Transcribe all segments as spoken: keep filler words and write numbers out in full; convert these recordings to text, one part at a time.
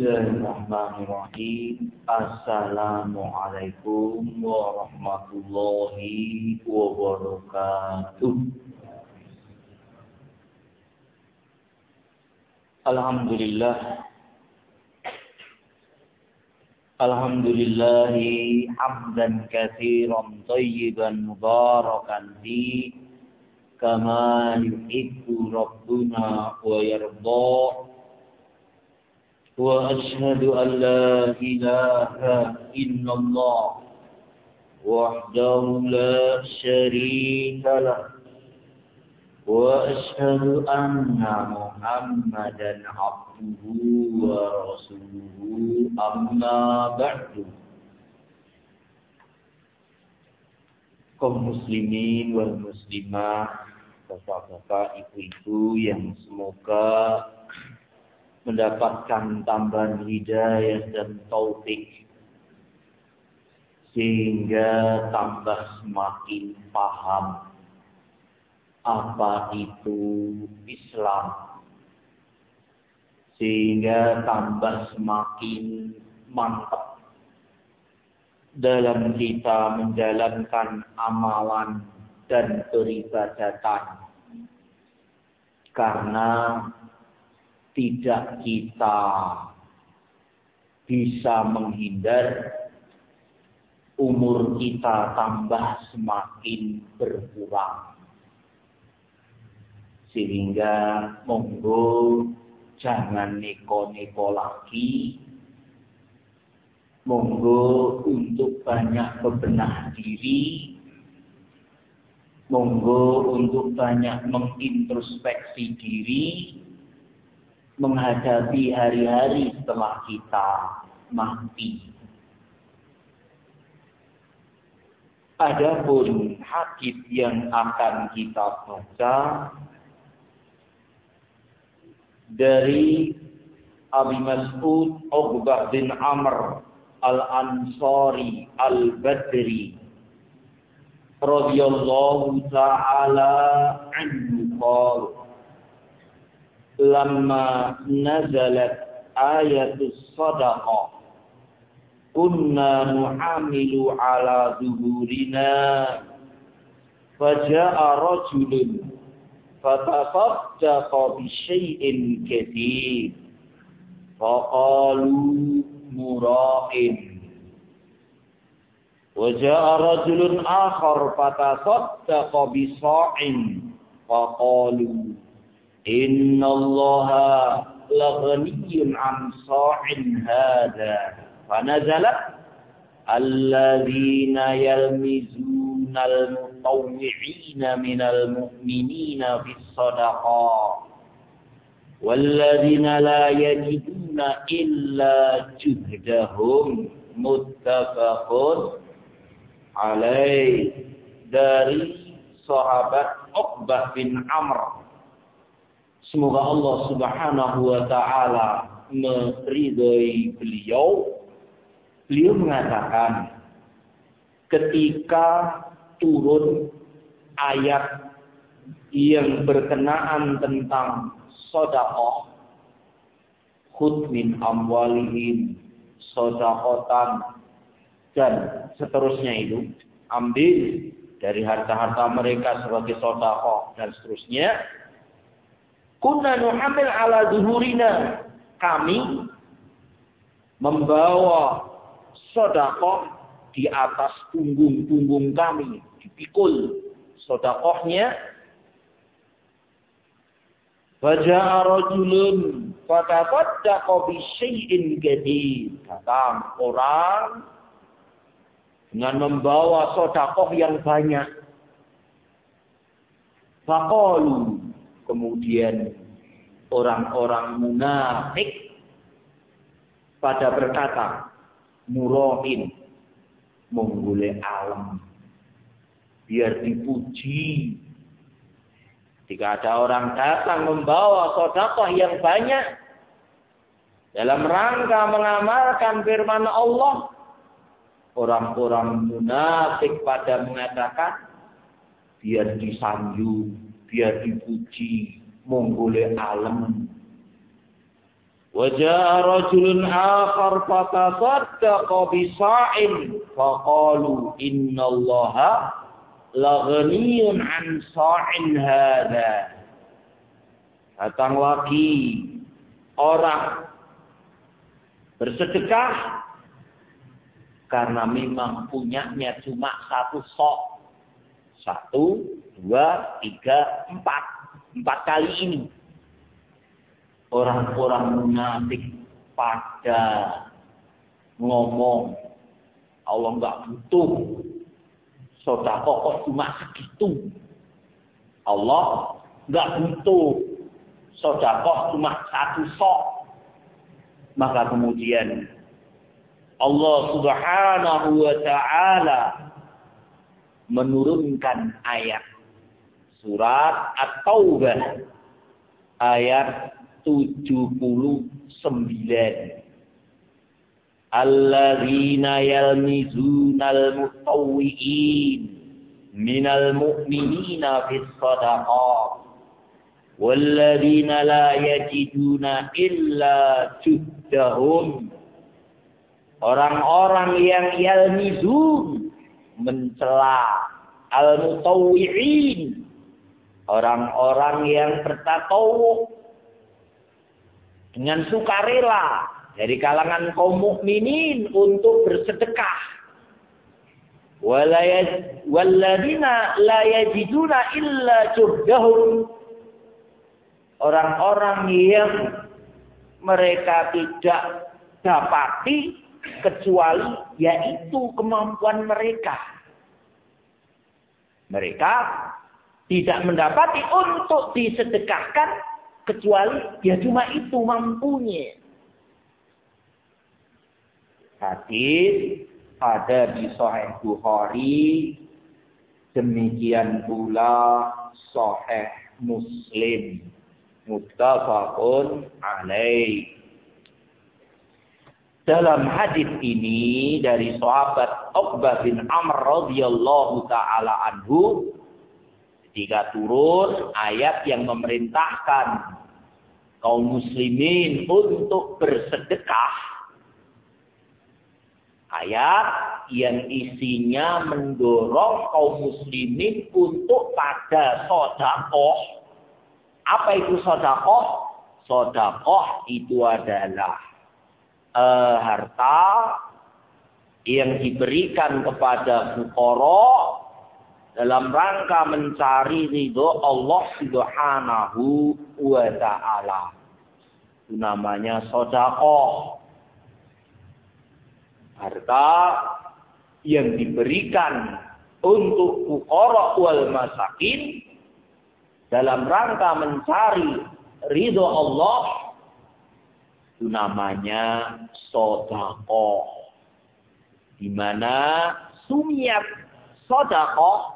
Bismillahirrahmanirrahim. Assalamualaikum warahmatullahi wabarakatuh. Alhamdulillah. Alhamdulillahi hamdan katsiran thayyiban mubarakan fi kama yuhibbu rabbuna wa yarda. Wa ashhadu an la ilaha illallah wahdahu la syarika lah wa ashhadu anna Muhammadan abduhu wa rasuluhu amma ba'du. Kaum muslimin wal muslimah, bapak-bapak, ibu-ibu yang semoga mendapatkan tambahan hidayah dan taufik sehingga tambah semakin paham apa itu Islam, sehingga tambah semakin mantap dalam kita menjalankan amalan dan peribadatan, karena tidak kita bisa menghindar umur kita tambah semakin berkurang. Sehingga monggo jangan neko-neko lagi. Monggo untuk banyak bebenah diri. Monggo untuk banyak mengintrospeksi diri menghadapi hari-hari setelah kita mati. Adapun hadis yang akan kita baca dari Abi Mas'ud Uqbah bin Amr Al-Ansari Al-Badri radhiyallahu ta'ala anhu qala lamma nazalat ayatus sadaqah kunna nuhamilu ala zuhurina faja'a rajulun fatasaddaqa bi syai'in katsir faqalu mura'in wa ja'a rajulun akhar fatasaddaqa bi sa'in faqalu inna allaha laghaniyyun an sa'in hadha fanazalat alladzina yalmizuna al-mutawwi'ina minal mu'minina bis-sadaqah walladzina la yajiduna illa juhdahum muttafaqun alaih. Dari sahabat Uqbah bin Amr, semoga Allah Subhanahu wa ta'ala meridhai beliau. Beliau mengatakan, ketika turun ayat yang berkenaan tentang sedekah, khudh min amwalihim shadaqatan, dan seterusnya itu, ambil dari harta-harta mereka sebagai sedekah dan seterusnya. Kunna nuhamil ala zuhurina, kami membawa sedekah di atas punggung-punggung kami, dipikul sedekahnya. Faja'a rajulun fatafaddaqa bi syai'in katsir, datang orang dengan membawa sedekah yang banyak. Faqalu, kemudian orang-orang munafik pada berkata, murain, menggolek alam, biar dipuji. Jika ada orang datang membawa sedekah yang banyak dalam rangka mengamalkan firman Allah, orang-orang munafik pada mengatakan, biar disanjung, biar dipuji, menggolek alam. وجاء رجل آخر فتصدق بصاع فقالوا إن الله لغني عن صاع هذا. Datang lagi orang bersedekah karena memang punyanya cuma satu sok. Satu, dua, tiga, empat. Empat kali ini. Orang-orang munafik pada ngomong, Allah enggak butuh. Sedekah kok cuma segitu. Allah enggak butuh. Sedekah cuma satu sok. Maka kemudian Allah Subhanahu wa taala menurunkan ayat surat At-Taubah ayat tujuh puluh sembilan. Alladzina yalmizunal mutawwi'in minal mu'minina fis shadaqat walladzina la yajiduna illa juhdahum. Orang-orang yang yalmizun mencela al-mutawwi'in, orang-orang yang bertatawuf dengan sukarela dari kalangan kaum mukminin untuk bersedekah. Walladzina la yajiduna illa juhdahum, orang-orang yang mereka tidak dapati kecuali yaitu kemampuan mereka. Mereka tidak mendapati untuk disedekahkan kecuali ya cuma itu mampunya. Hadis ada di Sahih Bukhari, demikian pula Sahih Muslim, muttafaqun alaih. Dalam hadis ini dari sahabat Uqbah bin Amr radhiyallahu taala anhu, ketika turun ayat yang memerintahkan kaum muslimin untuk bersedekah, ayat yang isinya mendorong kaum muslimin untuk pada sedekah. Apa itu sedekah? Sedekah itu adalah uh, harta yang diberikan kepada fuqara dalam rangka mencari ridho Allah Subhanahu wa taala. Itu namanya sedekah. Harta yang diberikan untuk fuqara wal masakin dalam rangka mencari ridho Allah, itu namanya sedekah. Di mana sumiyat sedekah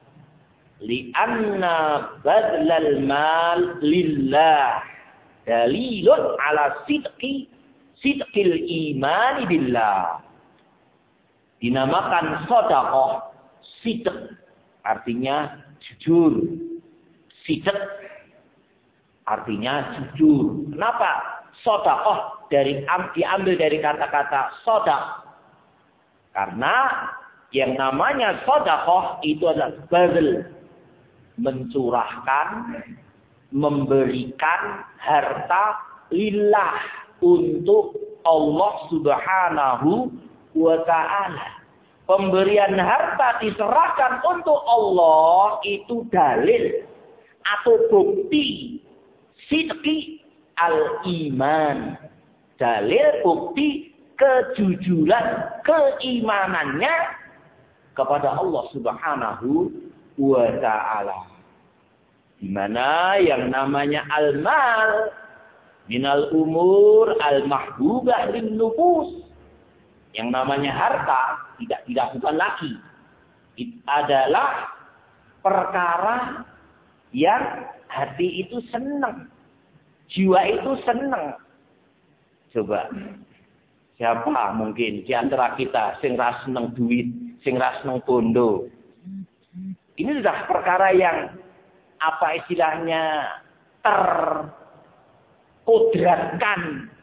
li'anna badlal mal lillah dalilun ala sidqi sidqil iman billah. Dinamakan sedekah sidq, artinya jujur. Sidq artinya jujur. Kenapa sedekah dari diambil dari kata-kata sedaq? Karena yang namanya sedekah itu adalah bazl, mencurahkan, memberikan harta lillah untuk Allah Subhanahu wa ta'ala. Pemberian harta diserahkan untuk Allah itu dalil atau bukti sidqi al-iman. Dalil bukti kejujuran keimanannya kepada Allah Subhanahu wa ta'ala. Di mana yang namanya al-mal minal umur al-mahbubah lin nufus. Yang namanya harta tidak dilakukan lagi. Itu adalah perkara yang hati itu senang. Jiwa itu senang. Coba. Siapa mungkin di antara kita sing ra seneng duit, sing ra seneng bondo. Ini sudah perkara yang apa istilahnya terkodratkan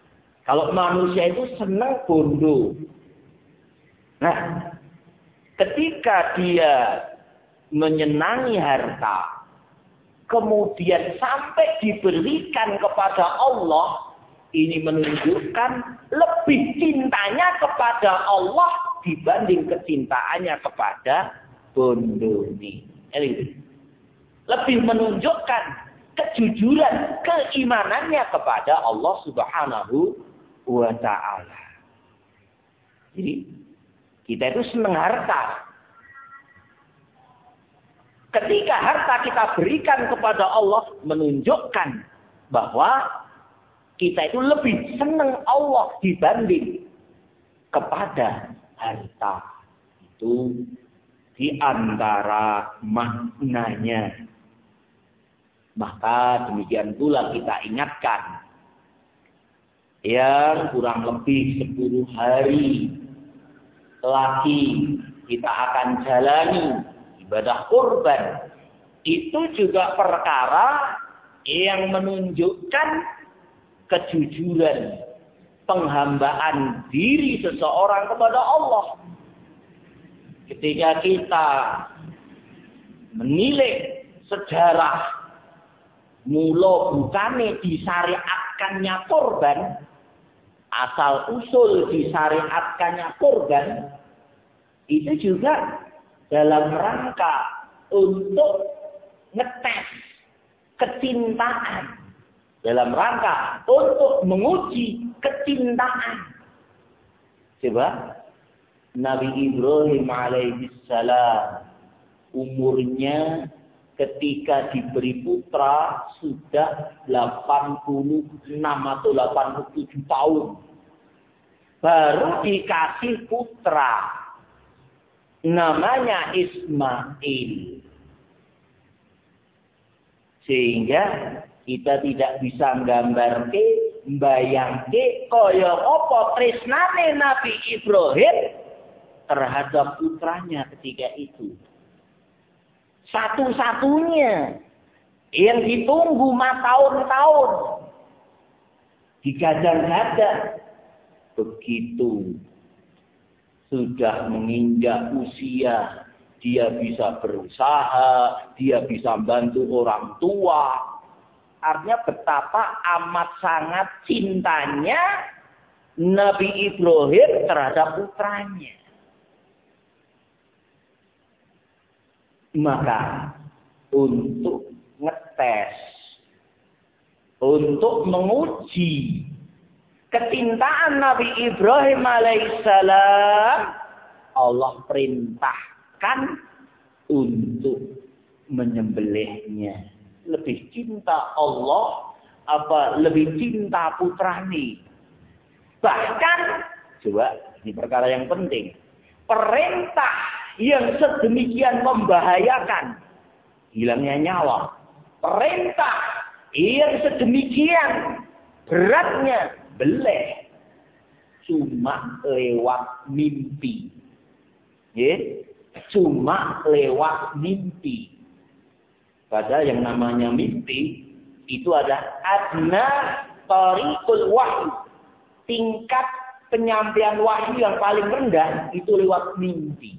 Kalau manusia itu senang bondo. Nah, ketika dia menyenangi harta, kemudian sampai diberikan kepada Allah, ini menunjukkan lebih cintanya kepada Allah dibanding kecintaannya kepada bondo ini. Lebih menunjukkan kejujuran keimanannya kepada Allah Subhanahu wa Ta'ala. Jadi kita itu senang harta. Ketika harta kita berikan kepada Allah, menunjukkan bahwa kita itu lebih senang Allah dibanding kepada harta. Itu di antara maknanya. Maka demikian pula kita ingatkan yang kurang lebih sepuluh hari lagi kita akan jalani ibadah kurban. Itu juga perkara yang menunjukkan kejujuran penghambaan diri seseorang kepada Allah. Ketika kita menilai sejarah mula bukane disyariatkannya kurban, asal usul disyariatkannya kurban, itu juga dalam rangka untuk ngetes kecintaan, dalam rangka untuk menguji kecintaan. Coba Nabi Ibrahim alaihissalam umurnya ketika diberi putra sudah delapan puluh enam atau delapan puluh tujuh tahun. Baru dikasih putra. Namanya Ismail. Sehingga kita tidak bisa nggambarke, mbayangke kaya apa tresnane Nabi Ibrahim terhadap putranya ketika itu. Satu-satunya yang ditunggu bertahun-tahun, digadang-gadang, begitu sudah menginjak usia, dia bisa berusaha, dia bisa bantu orang tua. Artinya betapa amat sangat cintanya Nabi Ibrahim terhadap putranya. Maka untuk ngetes, untuk menguji kecintaan Nabi Ibrahim alaihissalam, Allah perintahkan untuk menyembelihnya. Lebih cinta Allah apa lebih cinta putrani? Bahkan, coba ini perkara yang penting, perintah yang sedemikian membahayakan, hilangnya nyawa, perintah yang sedemikian beratnya, beleh, cuma lewat mimpi. Ya, cuma lewat mimpi. Padahal yang namanya mimpi itu ada adna tariqul wahyu. Tingkat penyampaian wahyu yang paling rendah itu lewat mimpi.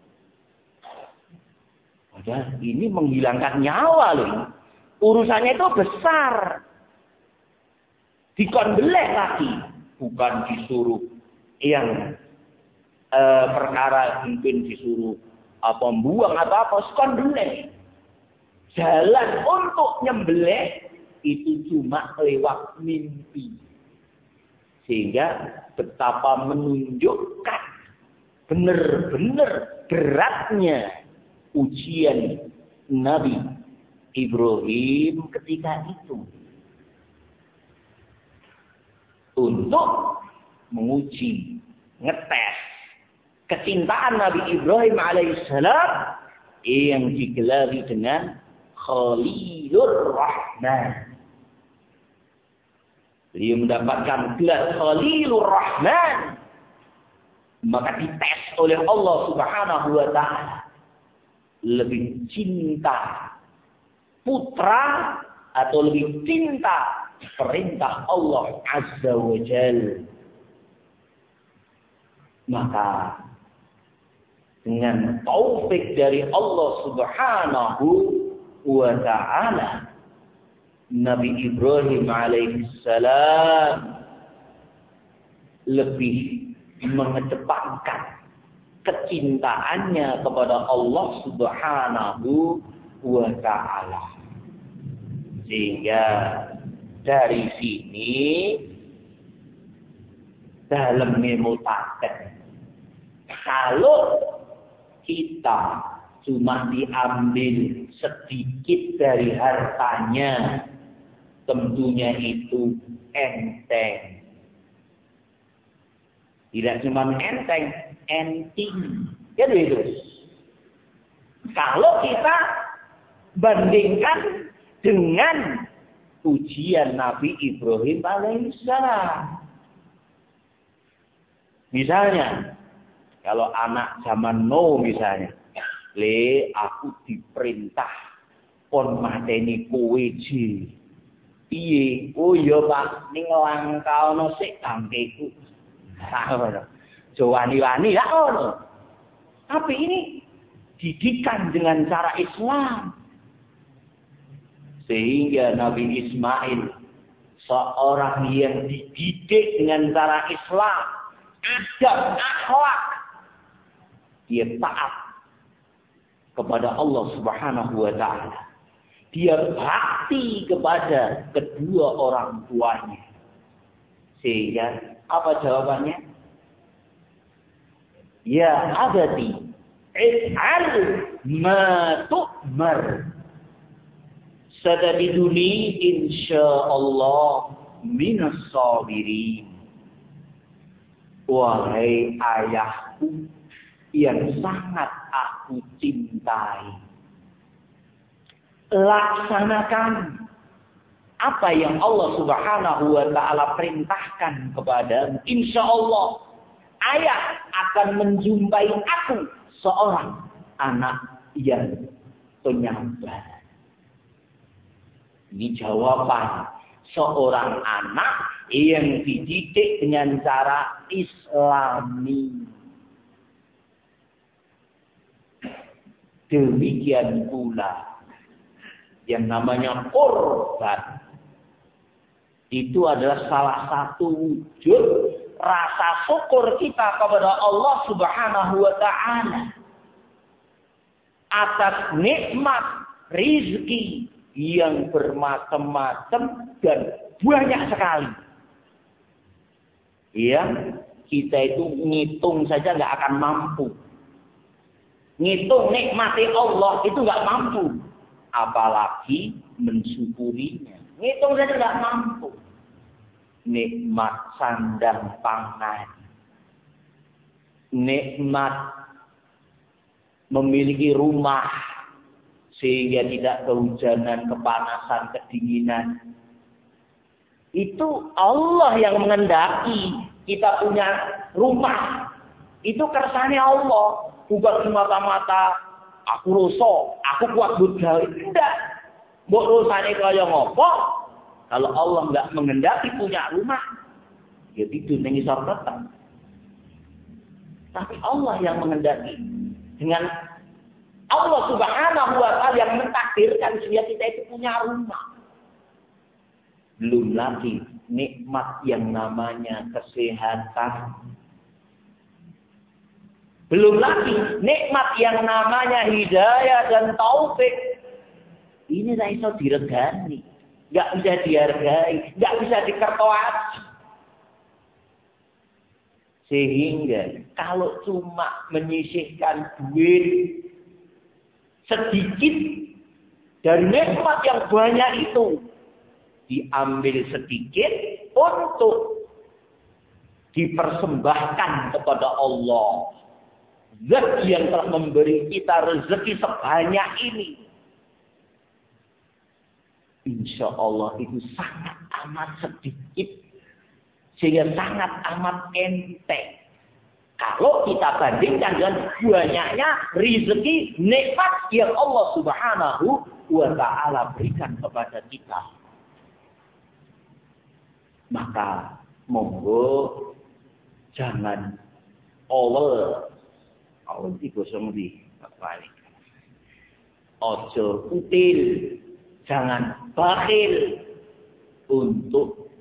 Padahal ini menghilangkan nyawa loh. Urusannya itu besar. Dikon beleh lagi. Bukan disuruh yang eh, perkara mungkin disuruh apa buang atau apa. Sekon beleh. Jalan untuk nyembelih itu cuma lewat mimpi. Sehingga betapa menunjukkan benar-benar beratnya ujian Nabi Ibrahim ketika itu. Untuk menguji, ngetes kecintaan Nabi Ibrahim alaihissalam yang digelari dengan Khalilur Rahman. Beliau mendapatkan gelar Khalilur Rahman. Maka dites oleh Allah Subhanahu wa Ta'ala. Lebih cinta putra atau lebih cinta perintah Allah Azza wa Jalla. Maka dengan taufik dari Allah Subhanahu wa ta'ala, Nabi Ibrahim alaihissalam lebih mengedepankan kecintaannya kepada Allah Subhanahu wa ta'ala. Sehingga dari sini dalam memutakan, kalau kita cuma diambil sedikit dari hartanya, tentunya itu enteng. Tidak cuma enteng, enting. Jadi itu. Kalau kita bandingkan dengan ujian Nabi Ibrahim alaihissalam. Misalnya, kalau anak zaman no misalnya, le aku diperintah pon mateni kowe ji. Piye? Oh iya Pak, ning langkaono sik bangkeku. Jowani-wani ya ngono. Tapi ini didikan dengan cara Islam. Sehingga Nabi Ismail seorang yang dididik dengan cara Islam, adab, akhlak, dia taat kepada Allah Subhanahu wa ta'ala. Dia bakti kepada kedua orang tuanya. Sehingga apa jawabannya? Ya abadi, if'al ma tu'mar. Satajiduni insyaallah minas sabirin. Wahai ayahku yang sangat aku cintai, laksanakan apa yang Allah Subhanahu wa ta'ala perintahkan kepadamu. Insyaallah ayah akan menjumpai aku seorang anak yang penyabar. Ini jawaban seorang anak yang dididik dengan cara Islami. Demikian pula yang namanya korban. Itu adalah salah satu wujud rasa syukur kita kepada Allah Subhanahu wa ta'ala atas nikmat rizki yang bermacam-macam dan banyak sekali. Yang kita itu ngitung saja nggak akan mampu. Ngitung nikmati Allah itu nggak mampu. Apalagi mensyukurinya. Ngitung saja nggak mampu. Nikmat sandang pangan. Nikmat memiliki rumah. Sehingga tidak kehujanan, kepanasan, kedinginan. Itu Allah yang mengendaki kita punya rumah. Itu kersane Allah. Bukan semata-mata aku rusak, aku kuat budal. Tidak. Mbok rusane kaya ngopo? Kalau Allah enggak mengendaki punya rumah, ya itu ning isor tetep. Tapi Allah yang mengendaki dengan Allah Subhanahu wa ta'ala yang mentakdirkan sehingga kita itu punya rumah. Belum lagi nikmat yang namanya kesehatan. Belum lagi nikmat yang namanya hidayah dan taufik. Ini tidak bisa diregani. Tidak bisa dihargai. Tidak bisa dikertoasi. Sehingga kalau cuma menyisihkan duit sedikit dari nikmat yang banyak itu, diambil sedikit untuk dipersembahkan kepada Allah. Zat yang telah memberi kita rezeki sebanyak ini. Insya Allah itu sangat amat sedikit. Sehingga sangat amat enteng. Kalau kita bandingkan dengan banyaknya rezeki nikmat yang Allah Subhanahu wa ta'ala berikan kepada kita. Maka monggo jangan awel. Awel iki basa ngendi? Balik. Ojo util, jangan bakhil untuk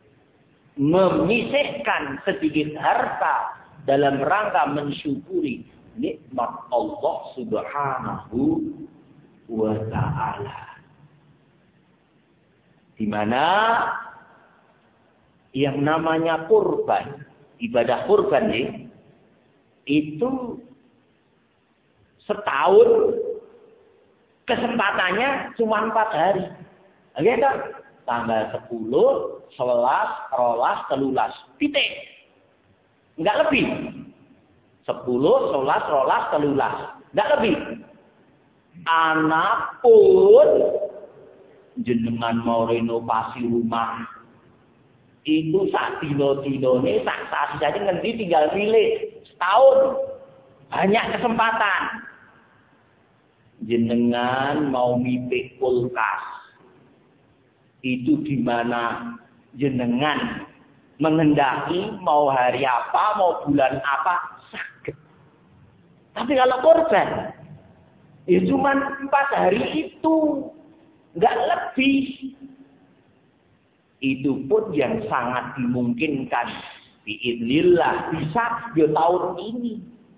memisihkan sedikit harta dalam rangka mensyukuri nikmat Allah Subhanahu wa ta'ala. Di mana yang namanya kurban, ibadah kurban nih, itu setahun kesempatannya cuma empat hari. Oke kan? Tanggal sepuluh, sebelas, rolas, telulas. Titik. Enggak lebih. Sepuluh, sebelas, rolas, telulas. Enggak lebih. Anak pun jenengan mau renovasi rumah. Itu sak dino-dinone, sak sasi-sasi ngendi tinggal milih. Setahun. Banyak kesempatan. Jenengan mau mipik kulkas. Itu di mana jenengan mengendaki mau hari apa, mau bulan apa, sakit. Tapi kalau korban, ya cuma empat hari itu, nggak lebih. Itu pun yang sangat dimungkinkan. Biidznillah bisa di tahun ini.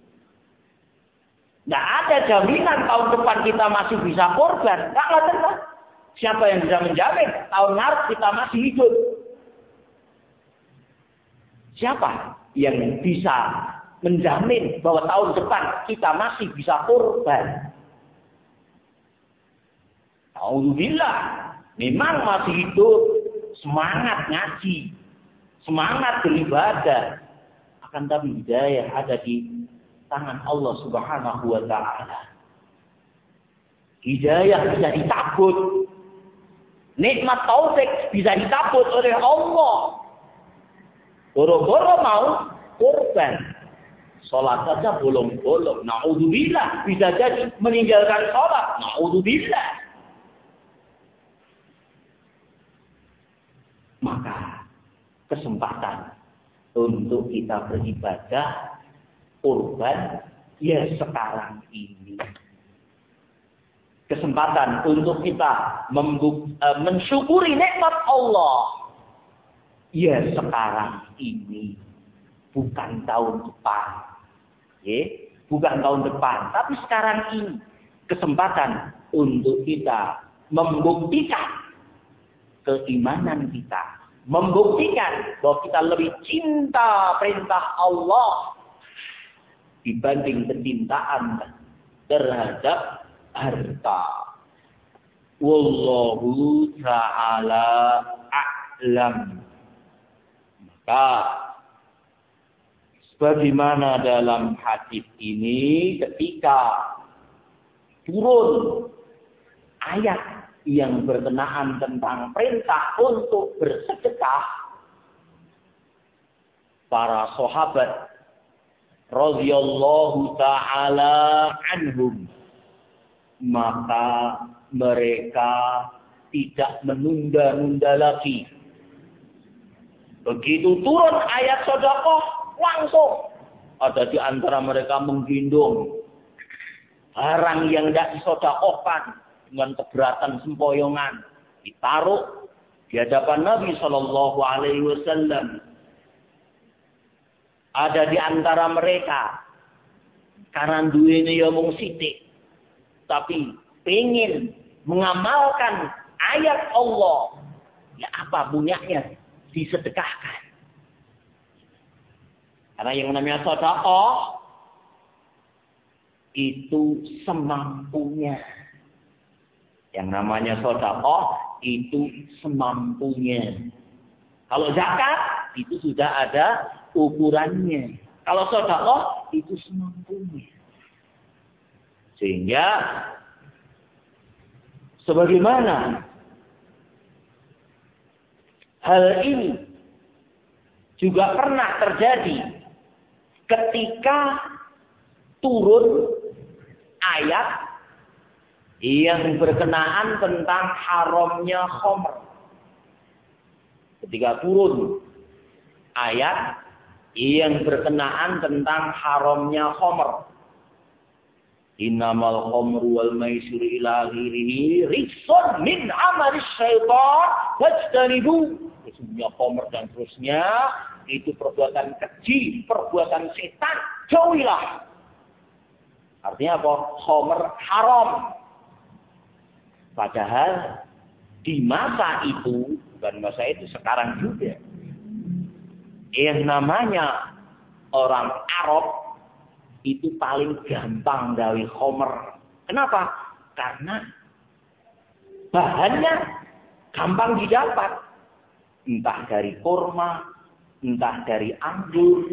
Nggak ada jaminan tahun depan kita masih bisa korban. Nggak ada. Siapa yang bisa menjamin tahun ngarep kita masih hidup? Siapa yang bisa menjamin bahwa tahun depan kita masih bisa korban? Alhamdulillah, memang masih hidup, semangat ngaji, semangat beribadah. Akan tapi hidayah ada di tangan Allah Subhanahu wa ta'ala. Hidayah bisa dicabut. Nikmat taufik bisa dicabut oleh Allah. Boro-boro mau korban. Sholat saja bolong-bolong. Na'udzubillah. Bisa jadi meninggalkan sholat. Na'udzubillah. Maka kesempatan untuk kita beribadah korban ya sekarang ini. Kesempatan untuk kita membuk, uh, mensyukuri nikmat Allah. Ya sekarang ini. Bukan tahun depan. Ya, bukan tahun depan. Tapi sekarang ini. Kesempatan untuk kita membuktikan keimanan kita. Membuktikan bahwa kita lebih cinta perintah Allah. Dibanding kecintaan terhadap harta. Wallahu ta'ala a'lam. Maka sebagaimana dalam hadis ini ketika turun ayat yang berkenaan tentang perintah untuk bersedekah, para sahabat radhiyallahu ta'ala anhum, maka mereka tidak menunda-nunda lagi. Begitu turun ayat sedekah, langsung ada di antara mereka menggendong barang yang tidak disedekahkan dengan keberatan sempoyongan, ditaruh di hadapan Nabi Shallallahu Alaihi Wasallam. Ada di antara mereka karena duwene ya mung sithik, tapi pengen mengamalkan ayat Allah, ya apa punyanya disedekahkan. Karena yang namanya sedekah itu semampunya. Yang namanya sedekah itu semampunya. Kalau zakat itu sudah ada ukurannya. Kalau sedekah itu semampunya. Sehingga sebagaimana hal ini juga pernah terjadi ketika turun ayat yang berkenaan tentang haramnya khamr. ketika turun ayat yang berkenaan tentang haramnya khamr. Innamal khamru wal maisir ila ghirihi rijsun min amali syaitan fajtanibu. Sesungguhnya khamr dan terusnya itu perbuatan keji, perbuatan setan, jauhilah. Artinya apa? Khamr haram. Padahal di masa itu, bukan masa itu, sekarang juga, yang namanya orang Arab itu paling gampang gawe khamr. Kenapa? Karena bahannya gampang didapat. Entah dari kurma, entah dari anggur.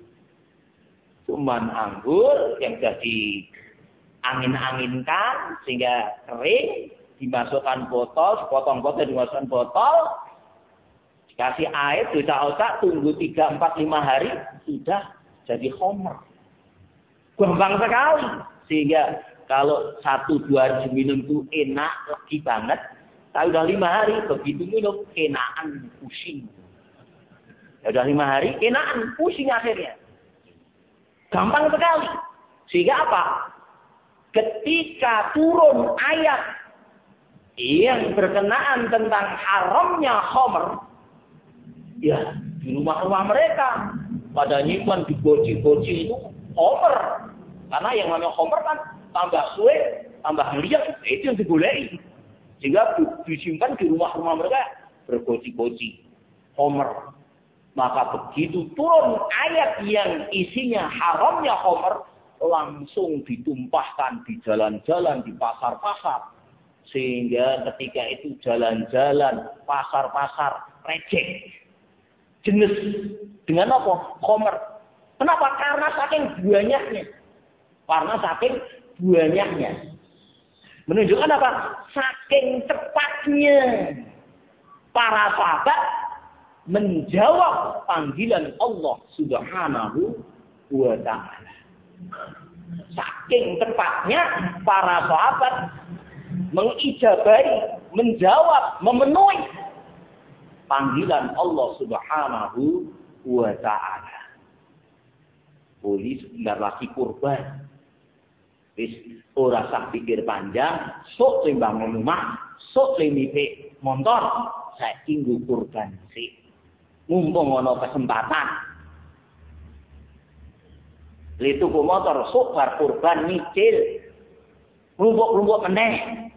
Cuman anggur yang jadi angin-anginkan sehingga kering, dimasukkan botol, sepotong botol dimasukkan botol, dikasih air, dicak-cak, tunggu tiga, empat, lima hari, sudah jadi khamr. Gampang sekali. Sehingga kalau satu dua hari minum itu enak, lagi banget. Tapi udah lima hari, begitu minum, kenaan, pusing. Ya udah lima hari, kenaan, pusing akhirnya. Gampang sekali. Sehingga apa? Ketika turun ayat yang berkenaan tentang haramnya khamr, ya di rumah-rumah mereka pada nyimpan di boci-boci itu khamr. Karena yang namanya khamr kan tambah suwe, tambah ngeliat, itu yang dibolehi. Sehingga disimpan di rumah-rumah mereka berboci-boci khamr. Maka begitu turun ayat yang isinya haramnya khamr, langsung ditumpahkan di jalan-jalan, di pasar-pasar. Sehingga ketika itu jalan-jalan, pasar-pasar, rejek. Jenis. Dengan apa? Khamr. Kenapa? Karena saking banyaknya. Karena saking banyaknya. Menunjukkan apa? Saking cepatnya para sahabat menjawab panggilan Allah Subhanahu wa ta'ala. Saking tepatnya para sahabat mengijabahi, menjawab, memenuhi panggilan Allah Subhanahu wa ta'ala. Boleh sebentar lagi kurban. Wis ora sah pikir panjang, sok timbang omah, sok limipe motor, saiki nggo kurban sik. Mumpung ana kesempatan. Litu ku motor sok bar kurban nyicil. Rumpuk-rumpuk meneh.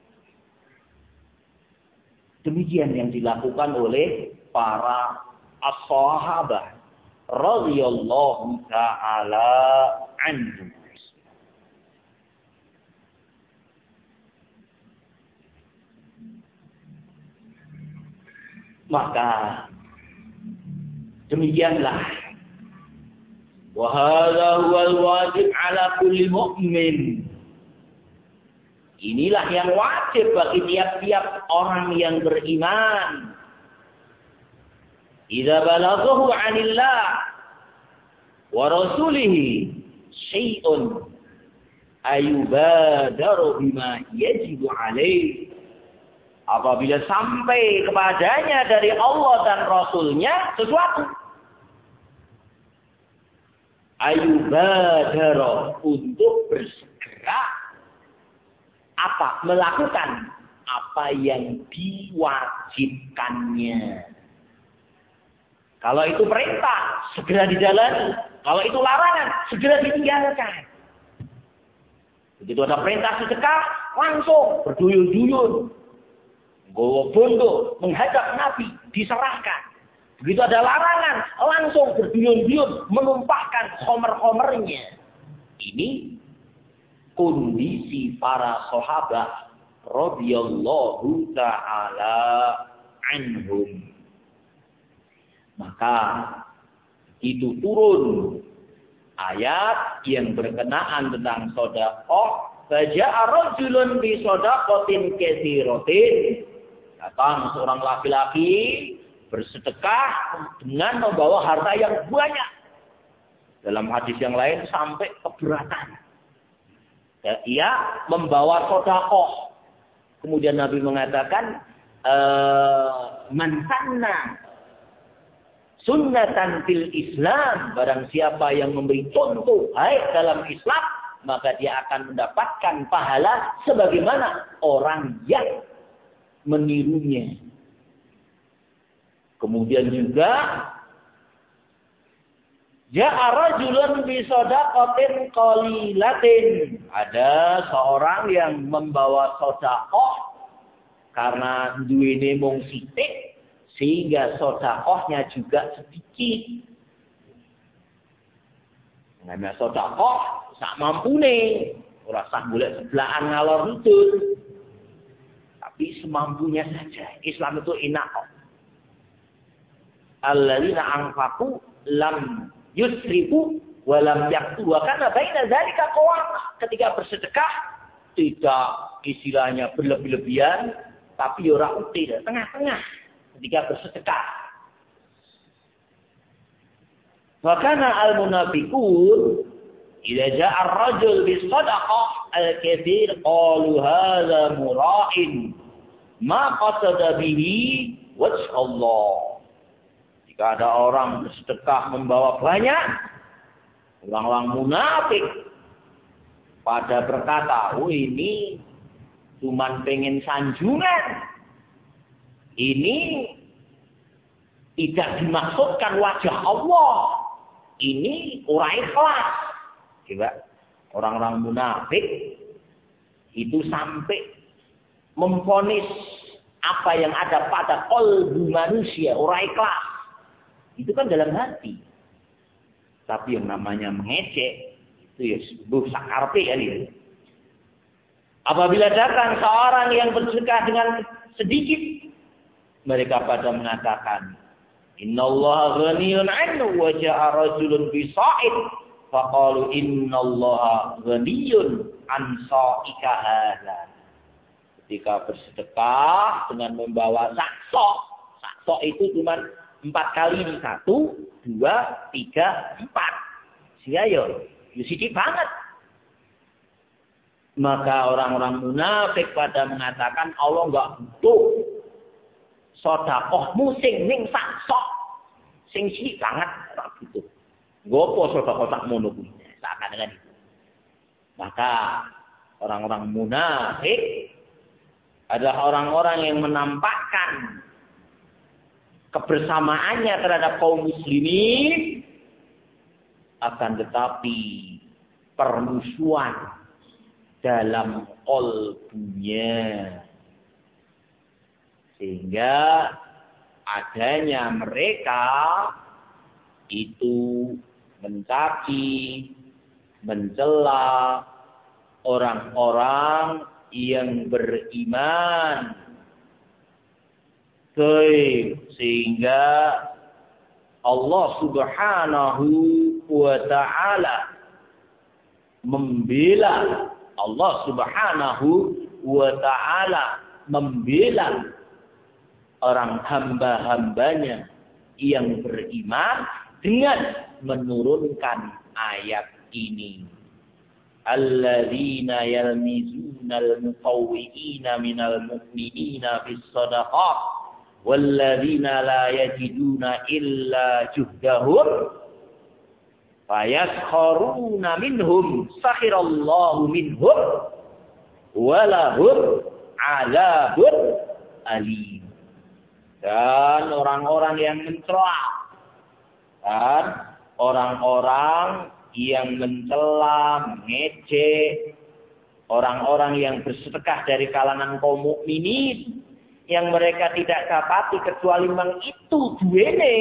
Demikian yang dilakukan oleh para as-sahabah radhiyallahu ta'ala anhum. Maka demikianlah wa hadza huwal wajib ala kulli mu'min. Inilah yang wajib bagi tiap-tiap orang yang beriman. Idza balaghahu 'anillah wa rasulihi syai'un ayubadaru bima yajibu 'alaihi. Apabila sampai kepadanya dari Allah dan Rasulnya sesuatu, ayubadaru, untuk bersegera apa? Melakukan apa yang diwajibkannya. Kalau itu perintah, segera dijalani. Kalau itu larangan, segera ditinggalkan. Begitu ada perintah sedekah, langsung berduyun-duyun. Gowo bondo menghadap Nabi, diserahkan. Begitu ada larangan, langsung berduyun-duyun menumpahkan khomer-khomernya. Ini kondisi para sahabat radhiyallahu ta'ala anhum. Maka itu turun ayat yang berkenaan tentang sedekah. Faja'a rajulun bi shadaqatin katsiratin. Datang seorang laki-laki bersedekah dengan membawa harta yang banyak. Dalam hadis yang lain sampai keberatan. Ya, ia membawa sedekah. Kemudian Nabi mengatakan, man sanna sunnatan fil Islam, barang siapa yang memberi contoh baik dalam Islam, maka dia akan mendapatkan pahala sebagaimana orang yang menirunya. Kemudian juga ja'a rajulun bi shadaqatin qalilatin. Ada seorang yang membawa sedekah karena duwene mung sithik sehingga sedekahnya juga sedikit. Namanya sedekah sak mampune, ora usah golek sebelahan ngalor ngidul. Tapi semampunya saja. Islam itu enak kok. Alladzina anfaqu lam yusrifu wa lam yaqtu wa kana baina dzalika qawama. Ketika bersedekah tidak istilahnya berlebih-lebihan tapi ora util, tengah-tengah ketika bersedekah. Wa kana al-munafiqun idza ja'a ar-rajul bi shadaqah al-katsir qalu hadza mura'in ma qasada bihi wajh Allah. Jika ada orang bersedekah membawa banyak, orang-orang munafik pada berkata, oh ini cuman pengen sanjungan. Ini tidak dimaksudkan wajah Allah. Ini orang ikhlas. Coba orang-orang munafik itu sampai memvonis apa yang ada pada qalbu manusia, orang ikhlas. Itu kan dalam hati. Tapi yang namanya mengecek, itu ya sebuah sakarpe ya dia. Apabila datang seorang yang bersedekah dengan sedikit, mereka pada mengatakan, Innallaha ghaniyun 'anhu wa ja'a rajulun bi sha'id faqalu innallaha ghaniyun 'an sha'ika hadza. Ketika bersedekah dengan membawa sakso, sakso itu cuma empat kali ini satu, dua, tiga, empat. Sia yo, yo sedikit banget. Maka orang-orang munafik pada mengatakan Allah enggak butuh sedekahmu sing ning sakso. Sing sedikit banget ora butuh. Ngopo sedekah sak mono kuwi? Seakan dengan itu. Maka orang-orang munafik adalah orang-orang yang menampakkan kebersamaannya terhadap kaum muslimin, akan tetapi permusuhan dalam qalbunya, sehingga adanya mereka itu mencaci, mencela orang-orang yang beriman. Sehingga Allah Subhanahu wa ta'ala membela, Allah Subhanahu wa ta'ala membela orang hamba-hambanya yang beriman dengan menurunkan ayat ini. Alladzina yalmizunal mutawwi'ina minal mu'minina bis shadaqah walladzina la yajiduna illa juhdahum fayaskharuna minhum sakhirallahu minhum walahum adzabun alim. Dan orang-orang yang mencela, dan orang-orang yang mencela, mengejek orang-orang yang bersedekah dari kalangan kaum mukminin yang mereka tidak dapati kecuali memang itu duwene.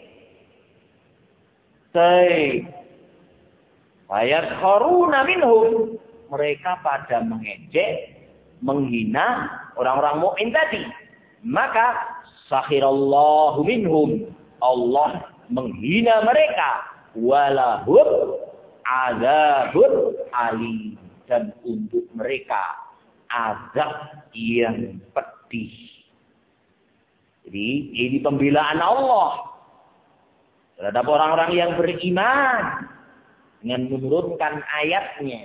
Baik. Fayaskharuna minhum, mereka pada mengejek, menghina orang-orang mukmin tadi. Maka sakhirallahu minhum, Allah menghina mereka. Walahum adzabun alim, dan untuk mereka azab yang pedih. Jadi ini pembelaan Allah terhadap orang-orang yang beriman dengan menurunkan ayatnya.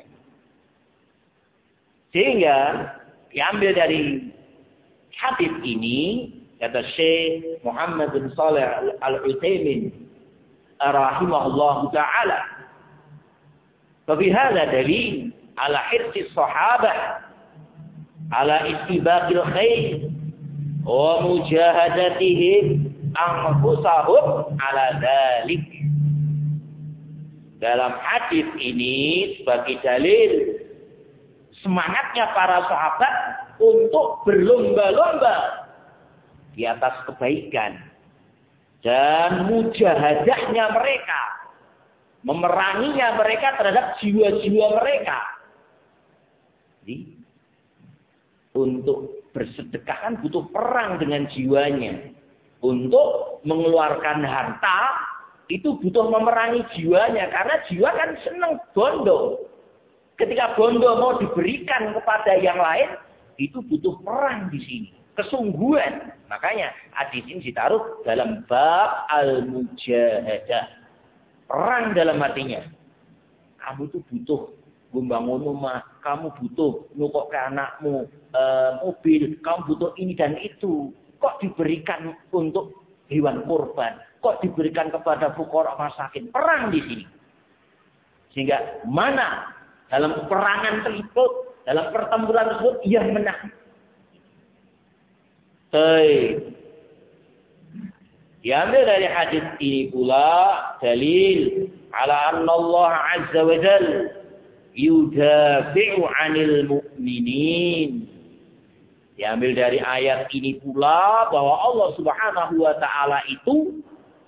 Sehingga diambil dari hadis ini Kata Syekh Muhammad bin Shalih Al-Utsaimin rahimahullah taala. Fabi hadza dalil ala hirsi sahabah ala istibaqil khair wa mujahadatihim anfusahum ala dzalik. Dalam hadis ini sebagai dalil semangatnya para sahabat untuk berlomba-lomba di atas kebaikan dan mujahadahnya mereka, memeranginya mereka terhadap jiwa-jiwa mereka. Jadi, untuk bersedekah kan butuh perang dengan jiwanya. Untuk mengeluarkan harta itu butuh memerangi jiwanya, karena jiwa kan senang bondo. Ketika bondo mau diberikan kepada yang lain, itu butuh perang di sini, kesungguhan. Makanya hadis ini ditaruh dalam bab al-mujahadah, perang dalam artinya. Kamu itu butuh membangun rumah, kamu butuh nukok ke anakmu e, mobil, kamu butuh ini dan itu. Kok diberikan untuk hewan kurban? Kok diberikan kepada fuqara masakin? Perang di sini. Sehingga mana dalam peperangan tersebut, dalam pertempuran tersebut yang menang. Baik. Diambil dari hadis ini pula dalil ala anna Allah azza wa jalla yudafi'u 'anil mu'minin. Diambil dari ayat ini pula bahwa Allah Subhanahu wa taala itu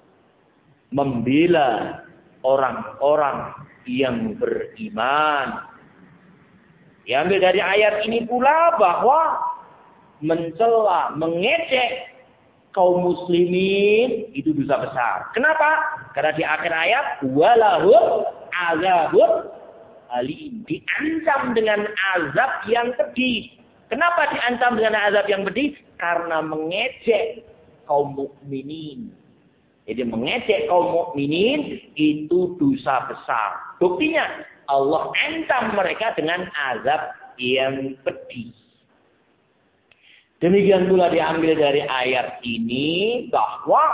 membela orang-orang yang beriman. Diambil dari ayat ini pula bahwa mencela, mengejek kaum muslimin itu dosa besar. Kenapa? Karena di akhir ayat walahum azabun alim, diancam dengan azab yang pedih. Kenapa diancam dengan azab yang pedih? Karena mengejek kaum mukminin. Jadi mengejek kaum mukminin itu dosa besar. Buktinya Allah ancam mereka dengan azab yang pedih. Demikian pula diambil dari ayat ini bahwa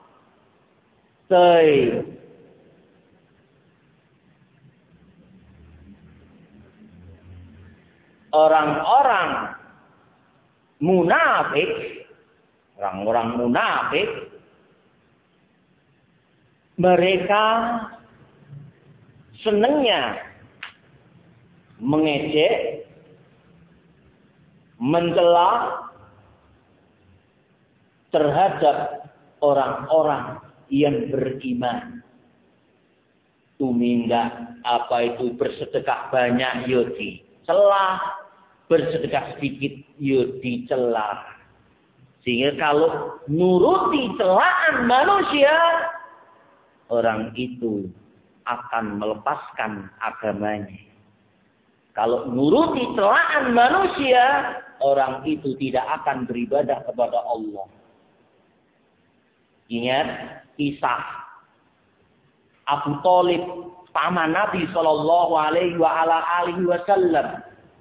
say, orang-orang munafik, orang-orang munafik, mereka senangnya mengejek, mencela terhadap orang-orang yang beriman. Tumindak apa itu bersedekah banyak yodi celah, bersedekah sedikit yodi celah. Sehingga kalau nuruti celaan manusia, orang itu akan melepaskan agamanya. Kalau nuruti celaan manusia, orang itu tidak akan beribadah kepada Allah. Ingat kisah Abu Thalib, paman Nabi Shallallahu Alaihi Wasallam.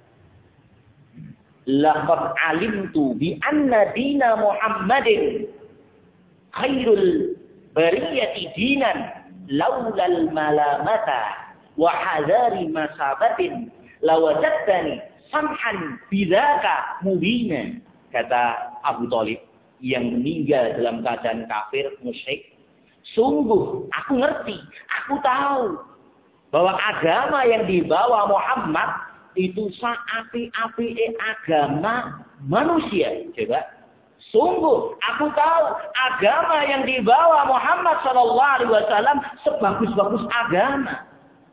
Laqad alimtu bi anna dina Muhammadin khairul bariyati dinan laulal malamata wa hadari masabatin lawajadtani samhan bidzaka mubina. Kata Abu Thalib yang meninggal dalam keadaan kafir musyrik, sungguh aku ngerti, aku tahu bahwa agama yang dibawa Muhammad itu seapi-api agama manusia. Coba, sungguh aku tahu agama yang dibawa Muhammad Sallallahu Alaihi Wasallam sebagus-bagus agama.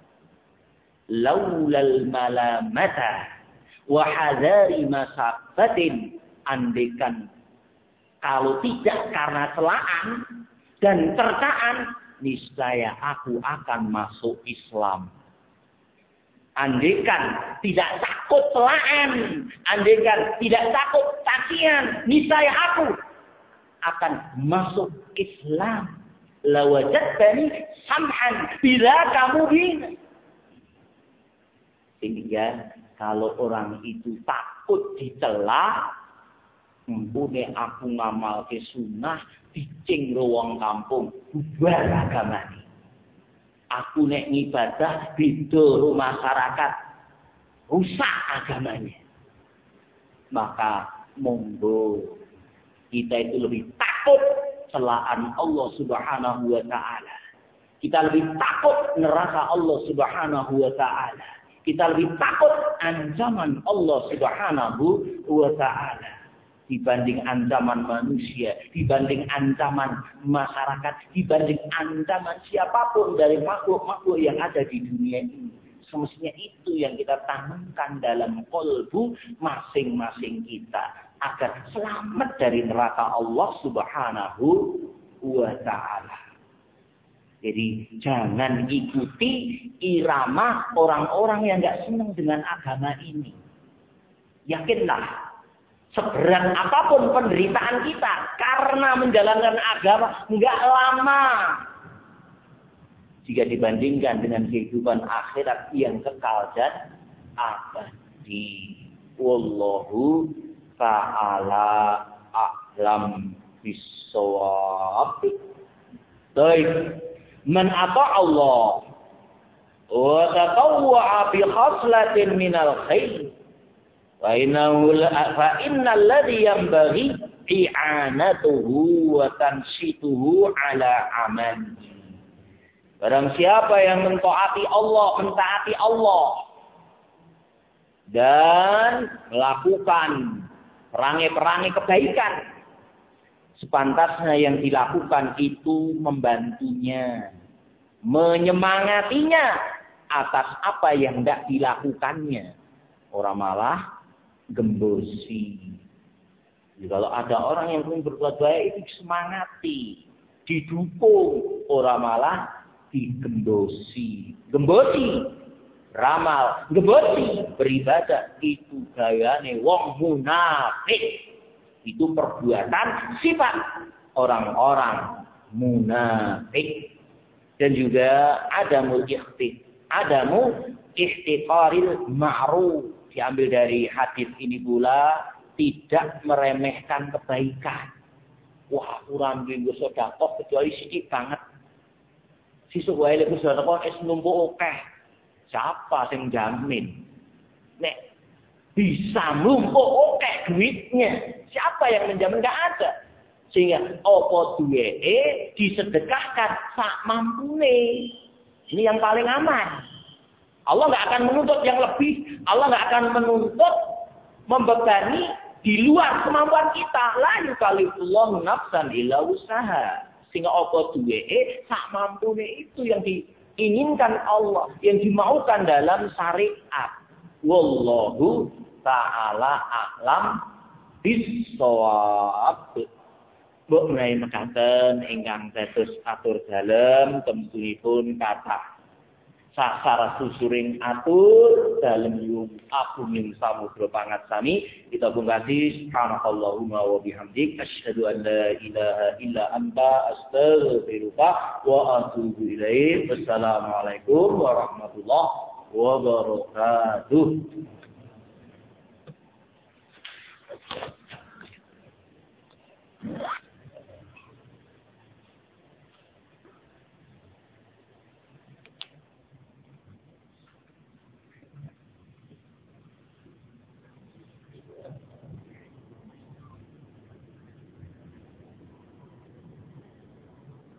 Laulal malamata wa hadari masabatin, andekan kalau tidak karena celaan dan tertaan, niscaya aku akan masuk Islam. Andekan tidak takut celaan, andekan tidak takut cacian, niscaya aku akan masuk Islam. Lawajadtani samhan bila kamu bin. Sehingga kalau orang itu takut dicela, Mumpune aku ngamalke sunnah dicing wong kampung bubar agamane. Aku nek ngibadah beda masyarakat rusak agamanya. Maka monggo kita itu lebih takut celaan Allah Subhanahu wa taala. Kita lebih takut neraka Allah Subhanahu wa taala. Kita lebih takut ancaman Allah Subhanahu wa taala dibanding ancaman manusia, dibanding ancaman masyarakat, dibanding ancaman siapapun dari makhluk-makhluk yang ada di dunia ini. Semestinya itu yang kita tanamkan dalam kolbu masing-masing kita agar selamat dari neraka Allah Subhanahu wa taala. Jadi jangan ikuti irama orang-orang yang enggak senang dengan agama ini. Yakinlah, seberat apapun penderitaan kita karena menjalankan agama enggak lama jika dibandingkan dengan kehidupan akhirat yang kekal dan abadi. Wallahu ta'ala a'lam bis-shawab. Baik. Man ata Allah wa tatawwa'a bi khaslatin minal khair fa innahu fa innal ladzi yanbaghi i'anatuhu wa tanshituhu ala amali. Barang siapa yang mentaati Allah, mentaati Allah dan melakukan perangai-perangai kebaikan, sepantasnya yang dilakukan itu membantunya, menyemangatinya atas apa yang tidak dilakukannya. Orang malah gembosi. Jadi kalau ada orang yang ingin berbuat baik itu disemangati, didukung. Orang malah digembosi. Gembosi, ramal, gembosi, beribadah. Itu gayane wong munafik. Itu perbuatan sifat orang-orang munafik. Dan juga adamu ikhti, adamu ihtiqaril ma'ruf. Diambil dari hadis ini pula, tidak meremehkan kebaikan. Wah, kurang minggu sedekah kecuali sedikit banget. Sisuk wae lek sedekah es numpuk akeh. Siapa sing jamin? Nek bisa numpuk akeh duitnya, siapa yang menjamin? Enggak ada. Sehingga apa duweke disedekahkan sak mampune. Ini yang paling aman. Allah enggak akan menuntut yang lebih. Allah enggak akan menuntut membebani di luar kemampuan kita. La yukallifullahu nafsan illa wus'aha. Sehingga apa duweke sak mampune itu yang diinginkan Allah, yang dimaukan dalam syariat. Wallahu ta'ala a'lam bis-shawab. Mbok menawi mekaten ingkang dados atur dalem temtunipun kathah sasar susuring atur dalem yung agunging samudra pangatsami kita pungkasi subhanakallahumma wa bihamdik asyhadu an la ilaha illa anta astaghfiruka wa atubu ilaik. Wassalamualaikum warahmatullahi wabarakatuh.